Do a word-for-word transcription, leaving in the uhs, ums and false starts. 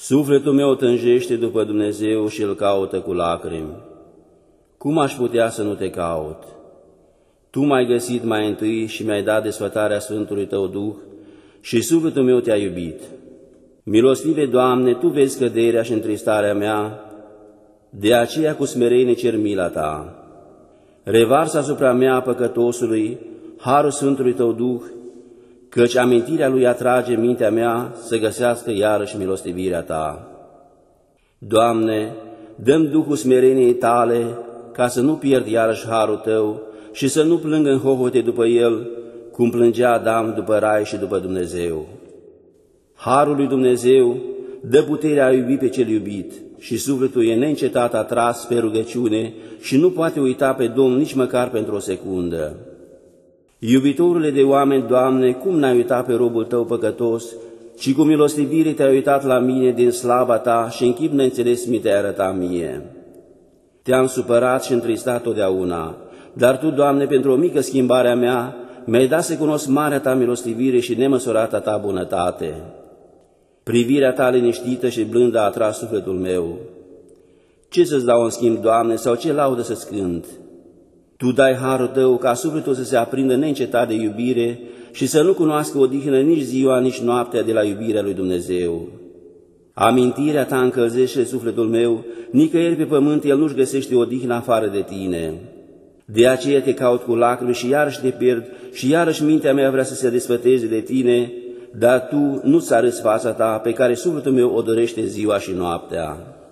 Sufletul meu tânjește după Dumnezeu și îl caută cu lacrimi. Cum aș putea să nu te caut? Tu m-ai găsit mai întâi și mi-ai dat desfătarea Sfântului Tău Duh și sufletul meu te-a iubit. Milostive, Doamne, Tu vezi căderea și întristarea mea, de aceea cu smerenie cer mila Ta. Revarsă asupra mea păcătosului harul Sfântului Tău Duh, căci amintirea lui atrage mintea mea să găsească iarăși milostivirea Ta. Doamne, dă-mi Duhul smereniei Tale, ca să nu pierd iarăși harul Tău și să nu plâng în hohote după el, cum plângea Adam după rai și după Dumnezeu. Harul lui Dumnezeu dă puterea a iubi pe cel iubit și sufletul e neîncetat atras pe rugăciune și nu poate uita pe Domnul nici măcar pentru o secundă. Iubitorule de oameni, Doamne, cum n-ai uitat pe robul Tău păcătos, ci cu milostivire te-ai uitat la mine din slava Ta și în chip neînțeles mi te-ai arătat mie. Te-am supărat și întristat totdeauna, dar Tu, Doamne, pentru o mică schimbare a mea, mi-ai dat să cunosc marea Ta milostivire și nemăsurata Ta bunătate. Privirea Ta liniștită și blândă a atras sufletul meu. Ce să-ți dau în schimb, Doamne, sau ce laudă să-ți cânt? Tu dai harul Tău ca sufletul să se aprindă neîncetat de iubire și să nu cunoască odihnă nici ziua, nici noaptea de la iubirea lui Dumnezeu. Amintirea Ta încălzește sufletul meu, nicăieri pe pământ el nu-și găsește odihnă afară de Tine. De aceea te caut cu lacrimi și iarăși te pierd și iarăși mintea mea vrea să se desfăteze de Tine, dar Tu nu-ți arăți fața Ta pe care sufletul meu o dorește ziua și noaptea.